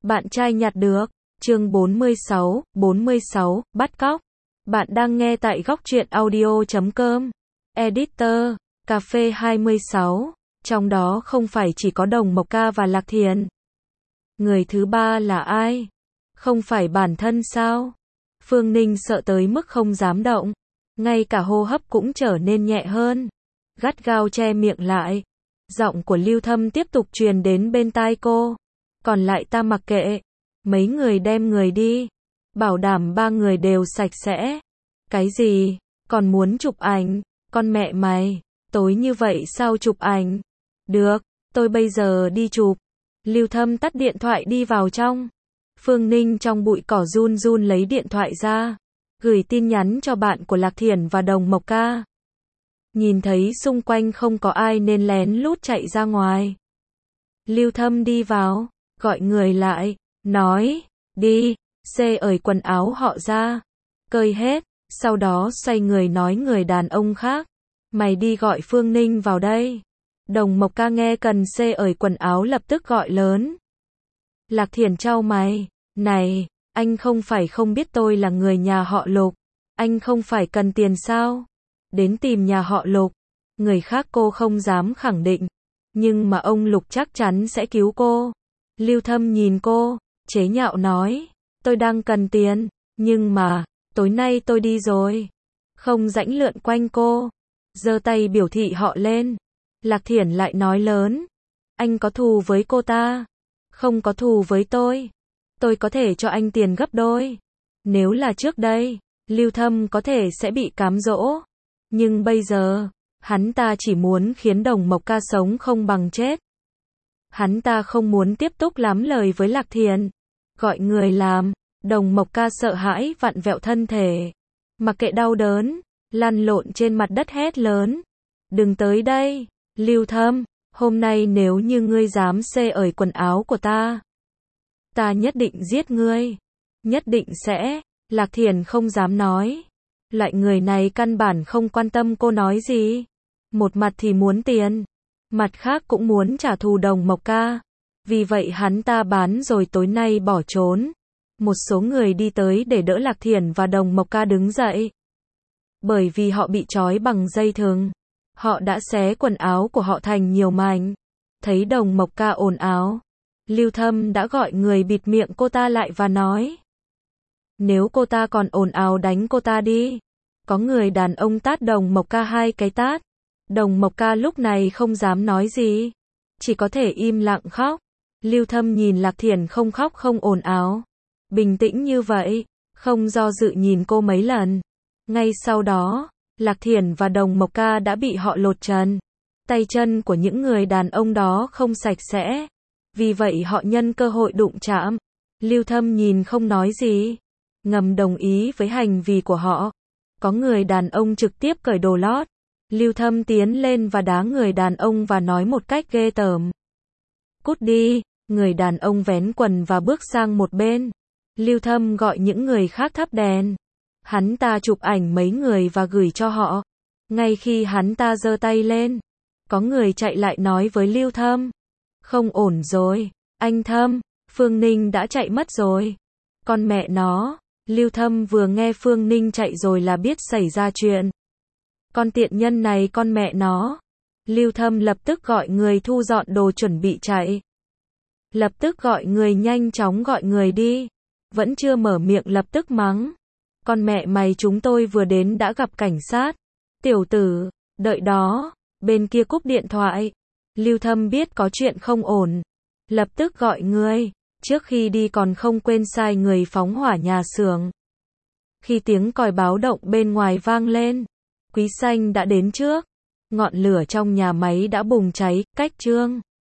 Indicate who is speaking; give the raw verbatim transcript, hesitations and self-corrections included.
Speaker 1: Bạn trai nhặt được. Chương bốn mươi sáu, bốn mươi sáu, bắt cóc. Bạn đang nghe tại góc truyện audio chấm com. Editor, cà phê hai mươi sáu. Trong đó không phải chỉ có Đồng Mộc Ca và Lạc Thiền. Người thứ ba là ai? Không phải bản thân sao? Phương Ninh sợ tới mức không dám động. Ngay cả hô hấp cũng trở nên nhẹ hơn. Gắt gao che miệng lại. Giọng của Lưu Thâm tiếp tục truyền đến bên tai cô. Còn lại ta mặc kệ. Mấy người đem người đi. Bảo đảm ba người đều sạch sẽ. Cái gì? Còn muốn chụp ảnh? Con mẹ mày. Tối như vậy sao chụp ảnh? Được, tôi bây giờ đi chụp. Lưu Thâm tắt điện thoại đi vào trong. Phương Ninh trong bụi cỏ run run lấy điện thoại ra. Gửi tin nhắn cho bạn của Lạc Thiển và Đồng Mộc Ca. Nhìn thấy xung quanh không có ai nên lén lút chạy ra ngoài. Lưu Thâm đi vào, gọi người lại, nói, đi, xê ởi quần áo họ ra, cởi hết, sau đó xoay người nói người đàn ông khác, mày đi gọi Phương Ninh vào đây. Đồng Mộc Ca nghe cần xê ởi quần áo lập tức gọi lớn. Lạc Thiển chau mày, này, anh không phải không biết tôi là người nhà họ Lục, anh không phải cần tiền sao? Đến tìm nhà họ Lục, người khác cô không dám khẳng định, nhưng mà ông Lục chắc chắn sẽ cứu cô. Lưu Thâm nhìn cô, chế nhạo nói, tôi đang cần tiền, nhưng mà, tối nay tôi đi rồi. Không rãnh lượn quanh cô, giơ tay biểu thị họ lên. Lạc Thiển lại nói lớn, anh có thù với cô ta, không có thù với tôi. Tôi có thể cho anh tiền gấp đôi. Nếu là trước đây, Lưu Thâm có thể sẽ bị cám dỗ. Nhưng bây giờ, hắn ta chỉ muốn khiến Đồng Mộc Ca sống không bằng chết. Hắn ta không muốn tiếp tục lắm lời với Lạc Thiền. Gọi người làm. Đồng Mộc Ca sợ hãi vặn vẹo thân thể. Mặc kệ đau đớn, lăn lộn trên mặt đất hét lớn. Đừng tới đây, Lưu Thâm, hôm nay nếu như ngươi dám xê ởi quần áo của ta, ta nhất định giết ngươi. Nhất định sẽ. Lạc Thiền không dám nói. Loại người này căn bản không quan tâm cô nói gì. Một mặt thì muốn tiền, mặt khác cũng muốn trả thù Đồng Mộc Ca. Vì vậy hắn ta bán rồi tối nay bỏ trốn. Một số người đi tới để đỡ Lạc Thiển và Đồng Mộc Ca đứng dậy. Bởi vì họ bị trói bằng dây thừng. Họ đã xé quần áo của họ thành nhiều mảnh. Thấy Đồng Mộc Ca ồn ào, Lưu Thâm đã gọi người bịt miệng cô ta lại và nói, nếu cô ta còn ồn ào đánh cô ta đi. Có người đàn ông tát Đồng Mộc Ca hai cái tát. Đồng Mộc Ca lúc này không dám nói gì, chỉ có thể im lặng khóc. Lưu Thâm nhìn Lạc Thiển không khóc không ồn ào, bình tĩnh như vậy, không do dự nhìn cô mấy lần. Ngay sau đó, Lạc Thiển và Đồng Mộc Ca đã bị họ lột trần. Tay chân của những người đàn ông đó không sạch sẽ, vì vậy họ nhân cơ hội đụng chạm. Lưu Thâm nhìn không nói gì, ngầm đồng ý với hành vi của họ. Có người đàn ông trực tiếp cởi đồ lót. Lưu Thâm tiến lên và đá người đàn ông và nói một cách ghê tởm, cút đi. Người đàn ông vén quần và bước sang một bên. Lưu Thâm gọi những người khác thắp đèn. Hắn ta chụp ảnh mấy người và gửi cho họ. Ngay khi hắn ta giơ tay lên, có người chạy lại nói với Lưu Thâm, không ổn rồi, anh Thâm, Phương Ninh đã chạy mất rồi. Con mẹ nó. Lưu Thâm vừa nghe Phương Ninh chạy rồi là biết xảy ra chuyện. Con tiện nhân này con mẹ nó. Lưu Thâm lập tức gọi người thu dọn đồ chuẩn bị chạy. Lập tức gọi người nhanh chóng gọi người đi. Vẫn chưa mở miệng lập tức mắng. Con mẹ mày chúng tôi vừa đến đã gặp cảnh sát. Tiểu tử, đợi đó. Bên kia cúp điện thoại. Lưu Thâm biết có chuyện không ổn. Lập tức gọi người. Trước khi đi còn không quên sai người phóng hỏa nhà xưởng. Khi tiếng còi báo động bên ngoài vang lên, Quý Xanh đã đến trước. Ngọn lửa trong nhà máy đã bùng cháy, cách chương